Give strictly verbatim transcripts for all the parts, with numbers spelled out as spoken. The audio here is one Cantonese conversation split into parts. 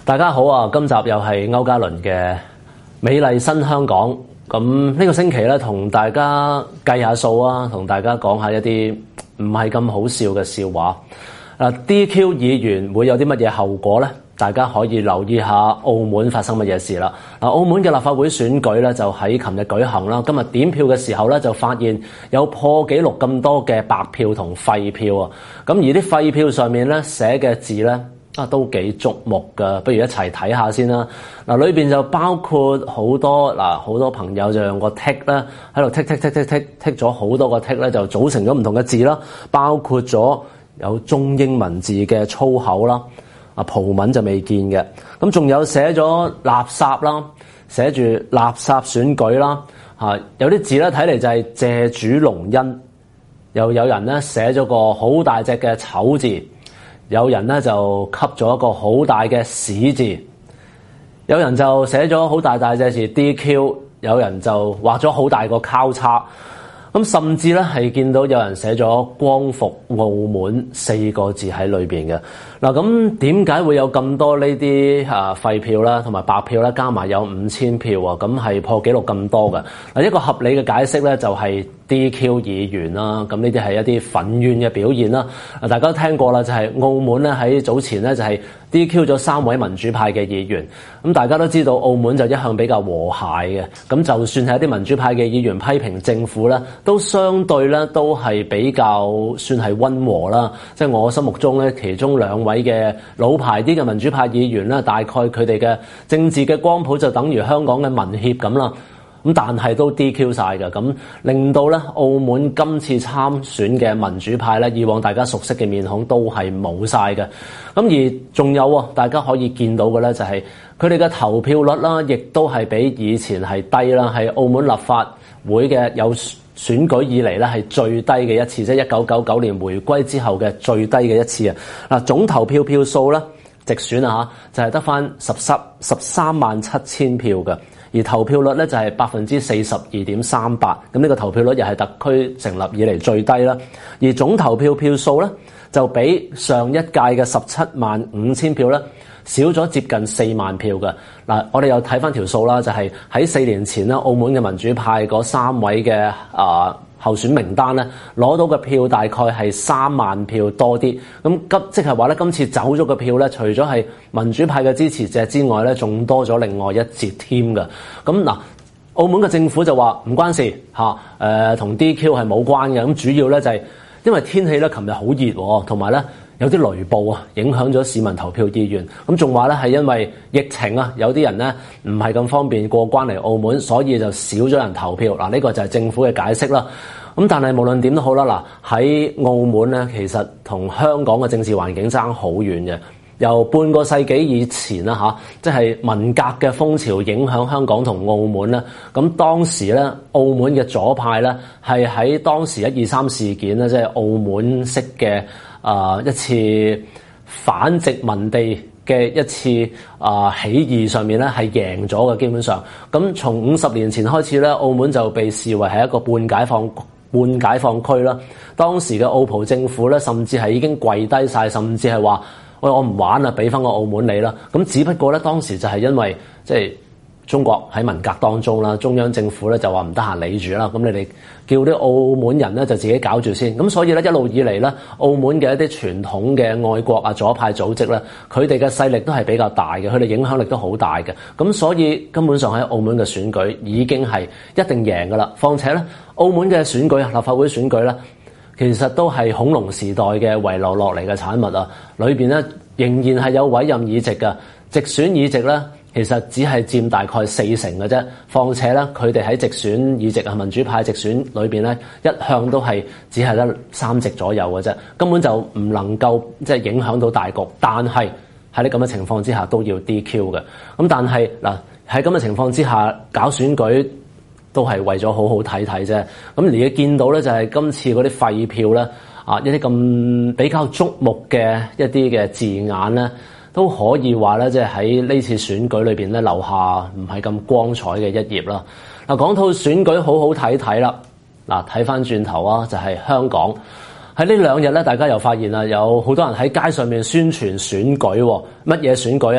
大家好啊！今集又係歐嘉倫嘅美麗新香港。咁呢個星期咧，同大家計下數啊，同大家講下一啲唔係咁好笑嘅笑話。嗱 ，D Q 議員會有啲乜嘢後果咧？大家可以留意下澳門發生乜嘢事啦。嗱，澳門嘅立法會選舉咧就喺琴日舉行啦。今日點票嘅時候咧，就發現有破紀錄咁多嘅白票同廢票啊。咁而啲廢票上面咧寫嘅字咧，啊，都幾觸目㗎，不如一齊睇下先啦。嗱，裏邊就包括好多嗱，好多朋友就用個剔啦，喺度剔剔剔剔剔剔咗好多個剔咧，就組成咗唔同嘅字啦，包括咗有中英文字嘅粗口啦，啊葡文就未見嘅。咁仲有寫咗垃圾啦，寫住垃圾選舉啦，嚇有啲字咧睇嚟就係謝主隆恩，又有人咧寫咗個好大隻嘅醜字。有人咧就吸咗一個好大嘅屎字，有人就寫咗好大大隻字 D Q， 有人就畫咗好大個交叉，咁甚至咧係見到有人寫咗光復澳門四個字喺裏邊嘅。嗱，咁點解會有咁多呢啲啊廢票啦，同埋白票啦，加埋有五千票啊？咁係破紀錄咁多嘅。嗱，一個合理嘅解釋咧就係D Q 議員啦，咁呢啲係一啲憤怨嘅表現啦。大家都聽過啦，就係澳門咧喺早前咧就係 D Q 咗三位民主派嘅議員。咁大家都知道澳門就一向比較和諧嘅，咁就算係一啲民主派嘅議員批評政府咧，都相對咧都係比較算係溫和啦。即係我心目中咧，其中兩位嘅老牌啲嘅民主派議員咧，大概佢哋嘅政治嘅光譜就等於香港嘅民協咁啦。咁但係都 D Q 晒嘅，咁令到咧澳門今次參選嘅民主派咧，以往大家熟悉嘅面孔都係冇晒嘅。咁而仲有啊，大家可以見到嘅咧，就係佢哋嘅投票率啦，亦都係比以前係低啦，係澳門立法會嘅有選舉以嚟咧係最低嘅一次，即係一九九九年回歸之後嘅最低嘅一次啊！嗱，總投票票數咧，直選啊嚇，就係得翻十三十三萬七千票嘅。而投票率咧就係百分之四十二點三八，咁呢個投票率又係特區成立以嚟最低啦。而總投票票數咧就比上一屆嘅十七萬五千票咧少咗接近四萬票嘅。嗱，我哋又睇翻條數啦，就係喺四年前咧，澳門嘅民主派嗰三位嘅啊、呃候選名單咧攞到嘅票大概係三萬票多啲，咁今即係話咧今次走咗嘅票咧，除咗係民主派嘅支持者之外咧，仲多咗另外一截添嘅。咁嗱，澳門嘅政府就話唔關事嚇，誒同 D Q 係冇關嘅。咁主要咧就係因為天氣咧，琴日好熱，同埋咧有啲雷暴啊，影響咗市民投票意願。咁仲話咧係因為疫情啊，有啲人咧唔係咁方便過關嚟澳門，所以就少咗人投票。嗱，呢個就係政府嘅解釋啦。咁但係無論點都好啦，嗱喺澳門咧，其實同香港嘅政治環境爭好遠嘅。由半個世紀以前啦嚇，即係文革嘅風潮影響香港同澳門咧。咁當時咧，澳門嘅左派咧係喺當時一二三事件咧，即係澳門式嘅啊、呃、一次反殖民地嘅一次啊、呃、起義上面咧係贏咗嘅，基本上。咁從五十年前開始咧，澳門就被視為係一個半解放半解放區啦。當時嘅澳葡政府咧，甚至係已經跪低晒，甚至係話：喂，我唔玩啦，俾翻個澳門你啦。咁只不過咧，當時就係因為即係中國喺文革當中啦，中央政府咧就話唔得閒理住啦。咁你哋叫啲澳門人咧就自己搞住先。咁所以咧一路以嚟咧，澳門嘅一啲傳統嘅愛國啊左派組織咧，佢哋嘅勢力都係比較大嘅，佢哋影響力都好大嘅。咁所以根本上喺澳門嘅選舉已經係一定贏噶啦。況且咧，澳門嘅選舉啊，立法會選舉咧，其實都係恐龍時代嘅遺留落嚟嘅產物啊！裏邊咧仍然係有委任議席嘅，直選議席咧其實只係佔大概四成嘅啫。況且咧，佢哋喺直選議席啊，民主派直選裏邊咧，一向都係只係得三席左右嘅啫，根本就唔能夠即係影響到大局。但係喺呢咁嘅情況之下都要 D Q 嘅。咁但係嗱喺咁嘅情況之下搞選舉，都係為咗好好睇睇啫。咁而家見到咧，就係今次嗰啲廢票咧，啊一啲咁比較觸目嘅一啲嘅字眼咧，都可以話咧，即係喺呢次選舉裏邊咧，留下唔係咁光彩嘅一頁啦。嗱，講到選舉好好睇睇啦，嗱睇翻轉頭啊，就係香港喺呢兩日咧，大家又發現啦，有好多人喺街上面宣傳選舉，乜嘢選舉啊？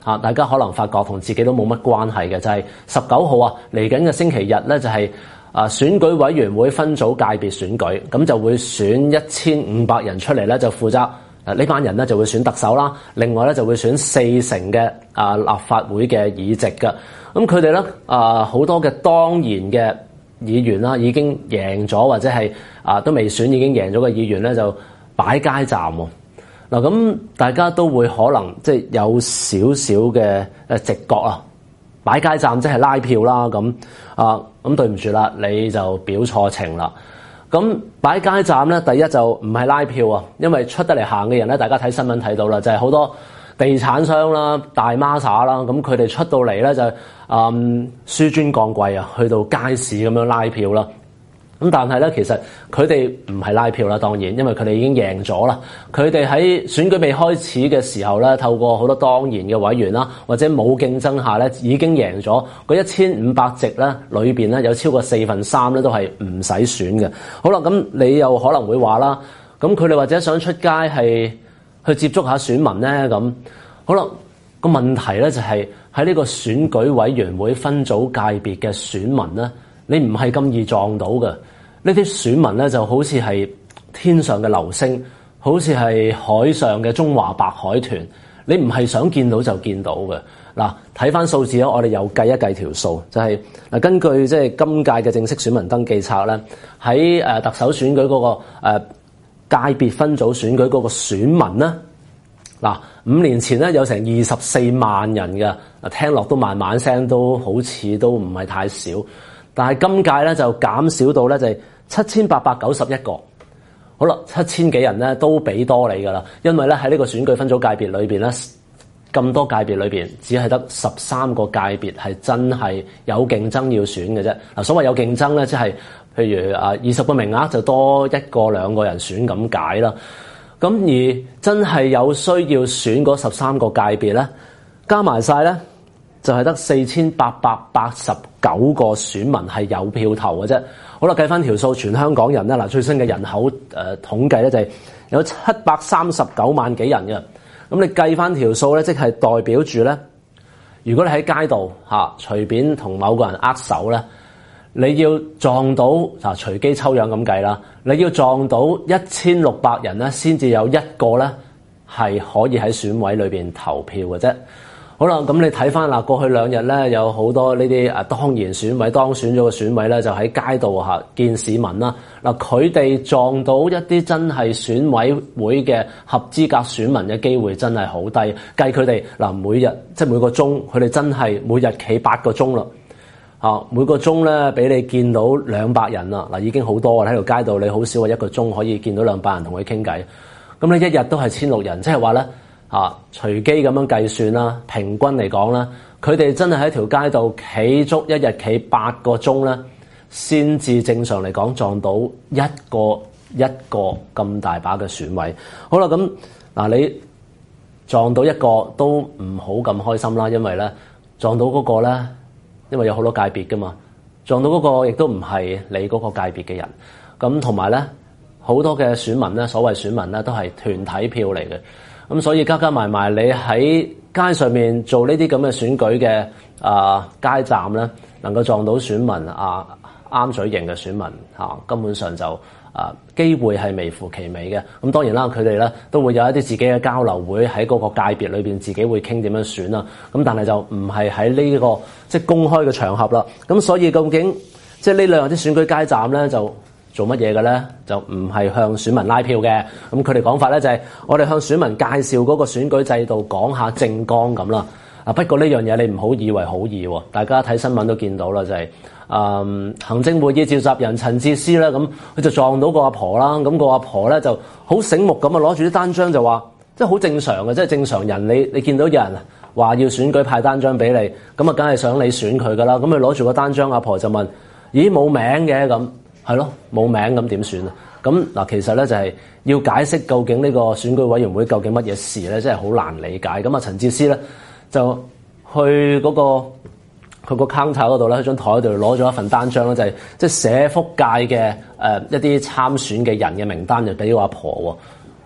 啊，大家可能發覺同自己都冇乜關係嘅，就係十九號啊，嚟緊嘅星期日咧就係、是、啊選舉委員會分組界別選舉，咁就會選一千五百人出嚟咧，就負責誒呢班人咧就會選特首啦，另外咧就會選四成嘅啊立法會嘅議席嘅，咁佢哋咧啊好多嘅當然嘅議員啦，已經贏咗或者係啊都未選已經贏咗嘅議員咧，就擺街站喎。嗱，咁大家都會可能即係有少少嘅誒直覺啊，擺街站即係拉票啦，咁啊咁對唔住啦，你就表錯情啦。咁擺街站咧，第一就唔係拉票啊，因為出得嚟行嘅人咧，大家睇新聞睇到啦，就係、是、好多地產商啦、大孖沙啦，咁佢哋出到嚟咧就嗯紆尊降貴啊，去到街市咁樣拉票啦。咁但係咧，其實佢哋唔係拉票啦，當然，因為佢哋已經贏咗啦。佢哋喺選舉未開始嘅時候咧，透過好多當然嘅委員啦，或者冇競爭下咧，已經贏咗。嗰一千五百席咧，裏邊咧有超過四分三咧都係唔使選嘅。好啦，咁你又可能會話啦，咁佢哋或者想出街係去接觸下選民咧，咁好啦，個問題咧就係喺呢個選舉委員會分組界別嘅選民咧。你唔係咁易撞到嘅，呢啲選民咧就好似係天上嘅流星，好似係海上嘅中華白海豚，你唔係想見到就見到嘅。嗱，睇翻數字咧，我哋又計一計條數，就係、是、嗱，根據即係今屆嘅正式選民登記冊咧，喺誒特首選舉嗰、那個誒、呃、界別分組選舉嗰個選民咧，嗱五年前咧有成二十四萬人嘅，聽落都慢慢聲都好似都唔係太少。但係今屆咧就減少到咧就係七千八百九十一個，好啦，七千幾人咧都俾多你噶啦，因為咧喺呢個選舉分組界別裏邊咧，咁多界別裏邊只係得十三個界別係真係有競爭要選嘅啫。嗱，所謂有競爭咧，即係譬如啊二十個名額就多一個兩個人選咁解啦。咁而真係有需要選嗰十三個界別咧，加埋晒咧。就係得四千八百八十九個選民係有票投嘅啫。好啦，計翻條數，全香港人咧嗱，最新嘅人口誒、呃、統計咧就係有七百三十九萬幾人嘅。咁你計翻條數咧，即係代表住咧，如果你喺街度嚇隨便同某個人握手咧，你要撞到嗱隨機抽樣咁計啦，你要撞到一千六百人咧，先至有一個咧係可以喺選委裏邊投票嘅啫。好啦，咁你睇翻啦，過去兩日咧有好多呢啲誒當然選委當選咗嘅選委咧，就喺街度嚇見市民啦。嗱，佢哋撞到一啲真係選委會嘅合資格選民嘅機會真係好低。計佢哋嗱每日即係每個鐘，佢哋真係每日企八個鐘啦。啊，每個鐘咧俾你見到兩百人啦，嗱已經好多啦，喺條街度，你好少話一個鐘可以見到兩百人同佢傾偈。咁你一日都係千六人，即係話咧。啊，隨機咁樣計算啦，平均嚟講啦，佢哋真係喺條街度企足一日企八個鐘咧，先至正常嚟講撞到一個一個咁大把嘅選委。好啦，咁嗱你撞到一個都唔好咁開心啦，因為咧撞到嗰個咧，因為有好多界別噶嘛，撞到嗰個亦都唔係你嗰個界別嘅人。咁同埋咧，好多嘅選民咧，所謂選民咧，都係團體票嚟嘅。咁所以加加埋埋，你喺街上面做呢啲咁嘅選舉嘅啊、呃、街站咧，能夠撞到選民啊啱嘴型嘅選民嚇、啊，根本上就啊機會係微乎其微嘅。咁當然啦，佢哋咧都會有一啲自己嘅交流會喺嗰個界別裏邊自己會傾點樣選啦。咁但係就唔係喺呢個即係公開嘅場合啦。咁所以究竟即係呢兩日啲選舉街站咧就做乜嘢嘅咧？就唔係向選民拉票嘅。咁佢哋講法咧就係我哋向選民介紹嗰個選舉制度，講下政綱咁啦。啊，不過呢樣嘢你唔好以為好易喎。大家睇新聞都見到啦，就係、是、嗯行政會議召集人陳智思咧，咁佢就撞到個阿婆啦。咁、那個阿婆咧就好醒目咁啊，攞住啲單張就話，即係好正常嘅，即係正常人你你見到有人話要選舉派單張俾你，咁啊梗係想你選佢噶啦。咁佢攞住個單張，阿婆就問：咦冇名嘅咁？係咯，冇名咁點算啊？咁嗱，其實咧就係要解釋究竟呢個選舉委員會究竟乜嘢事咧，真係好難理解。咁啊，陳智思咧就去嗰、那個佢個 counter 嗰度咧，喺張台度攞咗一份單張咧，就係即係社福界嘅誒、呃、一啲參選嘅人嘅名單，就俾個阿婆喎。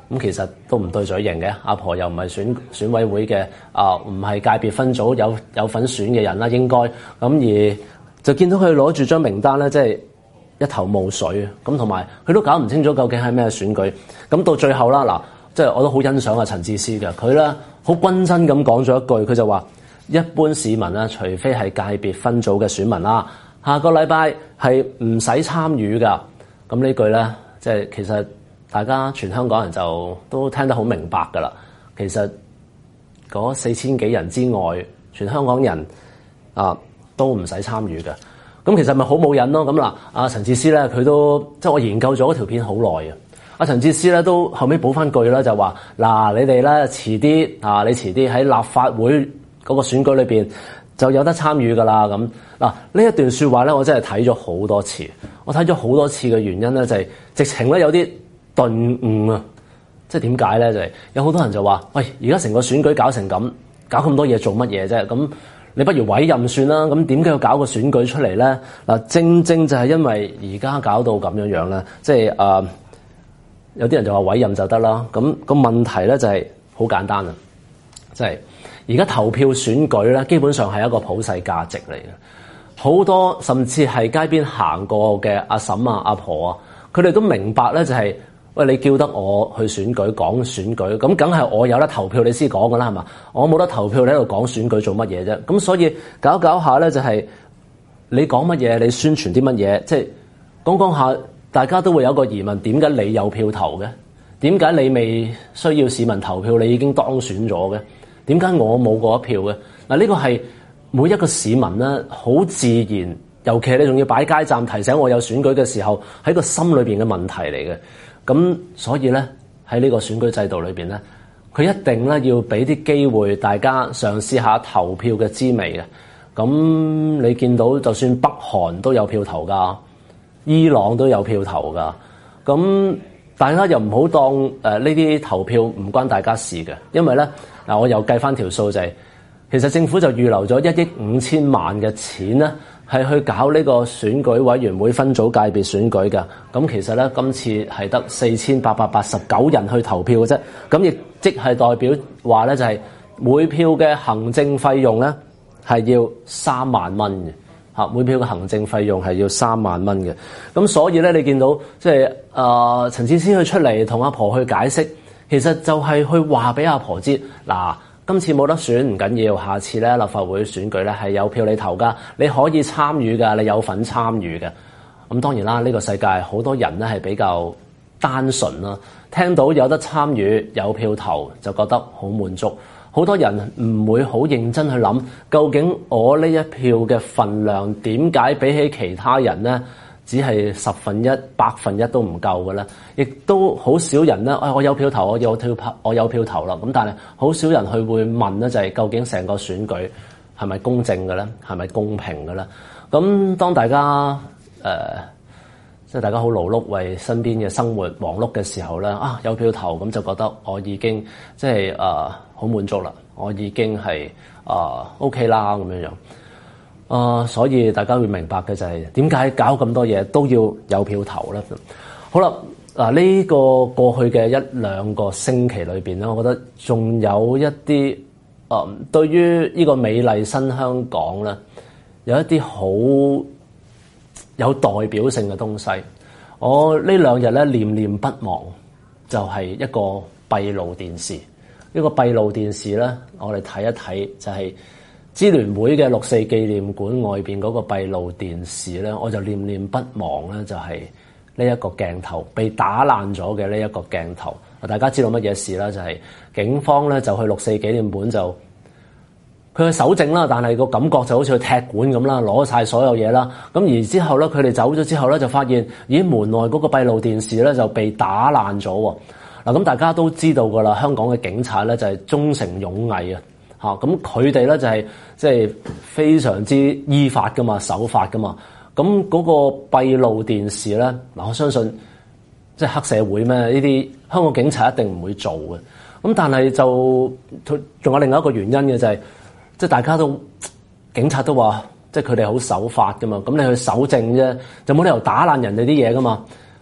咁其實都唔對嘴型嘅。阿婆又唔係選選委會嘅啊，唔係界別分組有有份選嘅人啦，應該咁而就見到佢攞住張名單咧，即係一頭霧水啊！咁同埋佢都搞唔清楚究竟係咩選舉。咁到最後啦，嗱，即係我都好欣賞阿陳智思嘅，佢咧好均真咁講咗一句，佢就話：一般市民啊，除非係界別分組嘅選民啦，下個禮拜係唔使參與噶。咁呢句咧，即係其實大家全香港人就都聽得好明白噶啦。其實嗰四千幾人之外，全香港人啊都唔使參與嘅。咁其實咪好冇癮咯。咁嗱，阿陳智思咧，佢都即係我研究咗嗰條片好耐啊。阿陳智思咧都後尾補翻句啦，就話嗱，你哋咧遲啲啊，你遲啲喺立法會嗰個選舉裏邊就有得參與噶啦。咁嗱，呢一段說話咧，我真係睇咗好多次。我睇咗好多次嘅原因咧，就係直情咧有啲頓悟啊。即係點解咧？就係有好多人就話：喂，而家成個選舉搞成咁，搞咁多嘢做乜嘢啫？咁你不如委任算啦。咁點解要搞個選舉出嚟咧？嗱，正正就係因為而家搞到咁樣樣咧，即係誒、呃，有啲人就話委任就得啦。咁、那個問題咧就係好簡單啊，即係而家投票選舉咧，基本上係一個普世價值嚟嘅。好多甚至係街邊行過嘅阿嬸啊、阿婆啊，佢哋都明白咧，就係、是。喂，你叫得我去選舉講選舉，咁梗係我有得投票你先講噶啦，係嘛？我冇得投票，你喺度講選舉做乜嘢啫？咁所以搞搞下咧，就係你講乜嘢，你宣傳啲乜嘢，即係講講下，大家都會有個疑問：點解你有票投嘅？點解你未需要市民投票，你已經當選咗嘅？點解我冇嗰一票嘅？嗱，呢個係每一個市民咧，好自然，尤其係你仲要擺街站提醒我有選舉嘅時候，喺個心裏邊嘅問題嚟嘅。咁所以咧，喺呢個選舉制度裏邊咧，佢一定咧要俾啲機會大家嘗試下投票嘅滋味嘅。咁你見到就算北韓都有票投噶，伊朗都有票投噶。咁大家又唔好當誒呢啲投票唔關大家事嘅，因為咧嗱，我又計翻條數就係、是，其實政府就預留咗一億五千萬嘅錢咧。係去搞呢個選舉委員會分組界別選舉㗎，咁其實咧今次係得四千八百八十九人去投票嘅啫，咁亦即係代表話咧就係每票嘅行政費用咧係要三萬蚊嘅，嚇每票嘅行政費用係要三萬蚊嘅，咁所以咧你見到即係誒陳智思去出嚟同阿婆去解釋，其實就係去話俾阿婆知嗱。今次冇得選唔緊要，下次咧立法會選舉咧係有票你投噶，你可以參與噶，你有份參與嘅。咁當然啦，呢個世界好多人咧係比較單純啦，聽到有得參與有票投就覺得好滿足。好多人唔會好認真去諗，究竟我呢一票嘅份量點解比起其他人咧只係十分一、百分一都唔夠嘅咧？亦都好少人咧，哎，我有票投，我有票投，我有票投啦。咁但係好少人去會問咧，就係究竟成個選舉係咪公正嘅咧？係咪公平嘅咧？咁當大家誒即係大家好勞碌為身邊嘅生活忙碌嘅時候咧，啊有票投咁就覺得我已經即係誒好滿足啦，我已經係誒、呃、OK 啦咁樣樣。啊、呃，所以大家會明白嘅就係點解搞咁多嘢都要有票投咧？好啦，嗱、這、呢個過去嘅一兩個星期裏邊咧，我覺得仲有一啲誒、呃，對於呢個美麗新香港咧，有一啲好有代表性嘅東西。我呢兩日咧念念不忘，就係一個閉路電視。呢個閉路電視咧，我哋睇一睇就係、是。支聯會嘅六四紀念館外邊嗰個閉路電視咧，我就念念不忘咧，就係呢一個鏡頭被打爛咗嘅呢一個鏡頭。大家知道乜嘢事啦？就係、是、警方咧就去六四紀念館就佢去搜證啦，但係個感覺就好似去踢館咁啦，攞晒所有嘢啦。咁而之後咧，佢哋走咗之後咧，就發現咦門內嗰個閉路電視咧就被打爛咗喎。嗱，咁大家都知道噶啦，香港嘅警察咧就係忠誠勇毅啊。嚇！咁佢哋咧就係即係非常之依法噶嘛，守法噶嘛。咁嗰個閉路電視咧，嗱我相信即係黑社會咩？呢啲香港警察一定唔會做嘅。咁但係就仲有另外一個原因嘅就係、是，即係大家都警察都話，即係佢哋好守法噶嘛。咁你去搜證啫，就冇理由打爛人哋啲嘢噶嘛。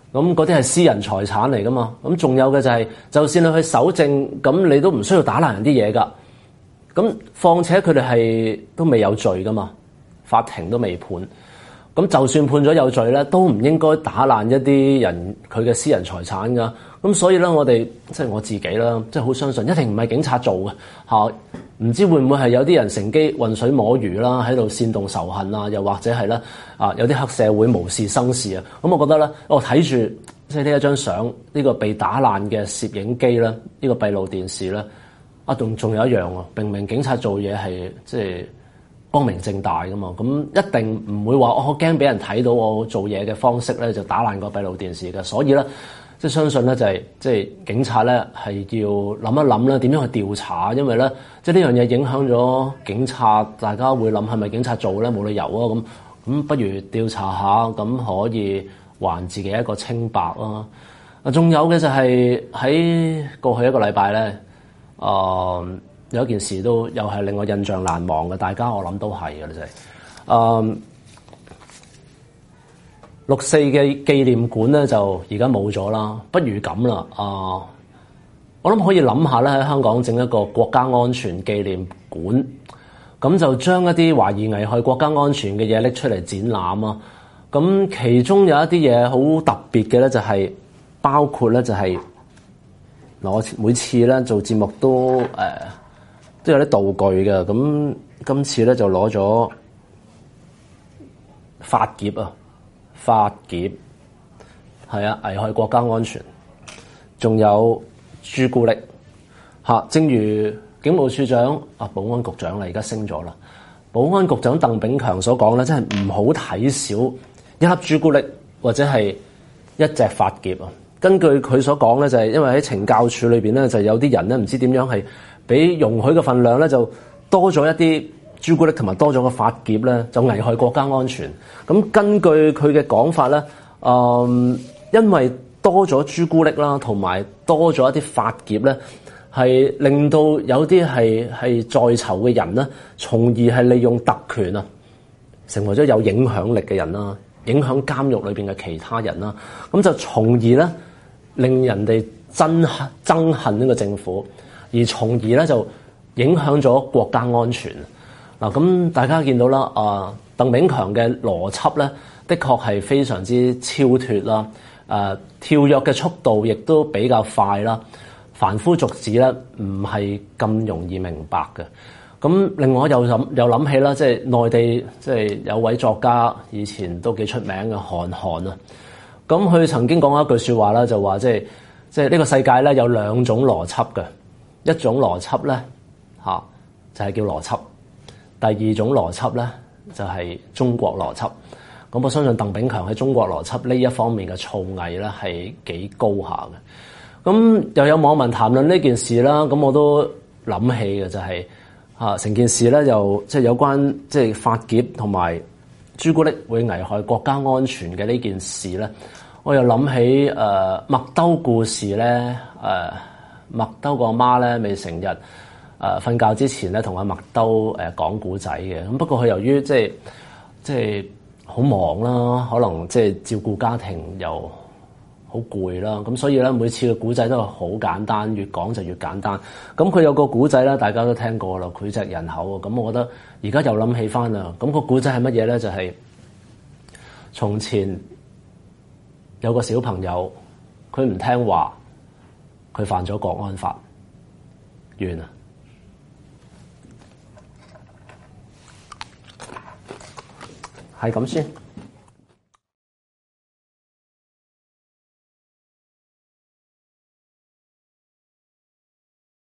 咁嗰啲係私人財產嚟噶嘛。咁仲有嘅就係、是，就算你去搜證，咁你都唔需要打爛人啲嘢噶。咁況且佢哋係都未有罪噶嘛，法庭都未判。咁就算判咗有罪咧，都唔應該打爛一啲人佢嘅私人財產噶。咁所以咧，我哋即係我自己啦，即係好相信一定唔係警察做嘅嚇。唔知會唔會係有啲人乘機渾水摸魚啦，喺度煽動仇恨啊，又或者係咧啊有啲黑社會無事生事啊。咁我覺得咧，我睇住即係呢一張相，呢個被打爛嘅攝影機咧，呢個閉路電視咧，啊仲仲有一樣喎，明明警察做嘢係即係光明正大噶嘛，咁一定唔會話我驚俾人睇到我做嘢嘅方式咧，就打爛個閉路電視嘅。所以咧，即係相信咧就係即係警察咧係要諗一諗咧點樣去調查，因為咧即係呢樣嘢影響咗警察，大家會諗係咪警察做咧，冇理由啊。咁咁不如調查下，咁可以還自己一個清白啊。啊，仲有嘅就係喺過去一個禮拜咧，啊、呃。有一件事都又係令我印象難忘嘅，大家我諗都係嘅，就係誒六四嘅紀念館咧，就而家冇咗啦。不如咁啦，啊、呃，我諗可以諗下咧，喺香港整一個國家安全紀念館，咁就將一啲懷疑危害國家安全嘅嘢拎出嚟展覽啊。咁其中有一啲嘢好特別嘅咧，就係包括咧，就係嗱，我每次咧做節目都誒。呃都有啲道具嘅，咁今次咧就攞咗發劫啊，發劫係啊，危害國家安全，仲有朱古力嚇。正如警務處長啊，保安局長啦，而家升咗啦。保安局長鄧炳強所講咧，真係唔好睇少一粒朱古力或者係一隻發劫啊。根據佢所講咧，就係因為喺懲教處裏邊咧，就有啲人咧唔知點樣係。比容許嘅份量咧就多咗一啲朱古力，同埋多咗個發劫咧，就危害國家安全。咁根據佢嘅講法咧，嗯，因為多咗朱古力啦，同埋多咗一啲發劫咧，係令到有啲係係在囚嘅人咧，從而係利用特權啊，成為咗有影響力嘅人啦，影響監獄裏邊嘅其他人啦，咁就從而咧令人哋憎恨憎恨呢個政府。而從而咧就影響咗國家安全嗱，咁大家見到啦，啊鄧炳強嘅邏輯咧，的確係非常之超脫啦，誒跳躍嘅速度亦都比較快啦，凡夫俗子咧唔係咁容易明白嘅。咁另外又諗又諗起啦，即係內地即係有位作家以前都幾出名嘅韓寒啊，咁佢曾經講過一句説話啦，就話即係即係呢個世界咧有兩種邏輯嘅。一種邏輯咧嚇就係叫邏輯，第二種邏輯咧就係中國邏輯。咁我相信鄧炳強喺中國邏輯呢一方面嘅造詣咧係幾高下嘅。咁又有網民談論呢件事啦，咁我都諗起嘅就係嚇成件事咧，又即係有關即係發劫同埋朱古力會危害國家安全嘅呢件事咧，我又諗起誒麥兜故事咧誒。呃麥兜個媽咧，未成日誒瞓覺之前咧，同阿麥兜誒講古仔嘅。咁不過佢由於即係即係好忙啦，可能即係照顧家庭又好攰啦，咁所以咧每次嘅古仔都係好簡單，越講就越簡單。咁佢有個古仔咧，大家都聽過啦，膾炙人口啊。咁我覺得而家又諗起翻啦。咁個古仔係乜嘢咧？就係從前有個小朋友，佢唔聽話。佢犯咗國安法，完啦，係咁先。